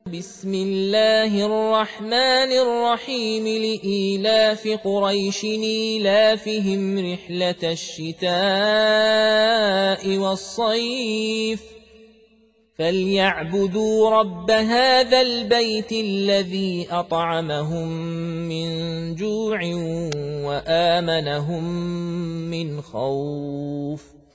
بسم الله الرحمن الرحيم لإيلاف قريش إيلافهم رحلة الشتاء والصيف فليعبدوا رب هذا البيت الذي أطعمهم من جوع وآمنهم من خوف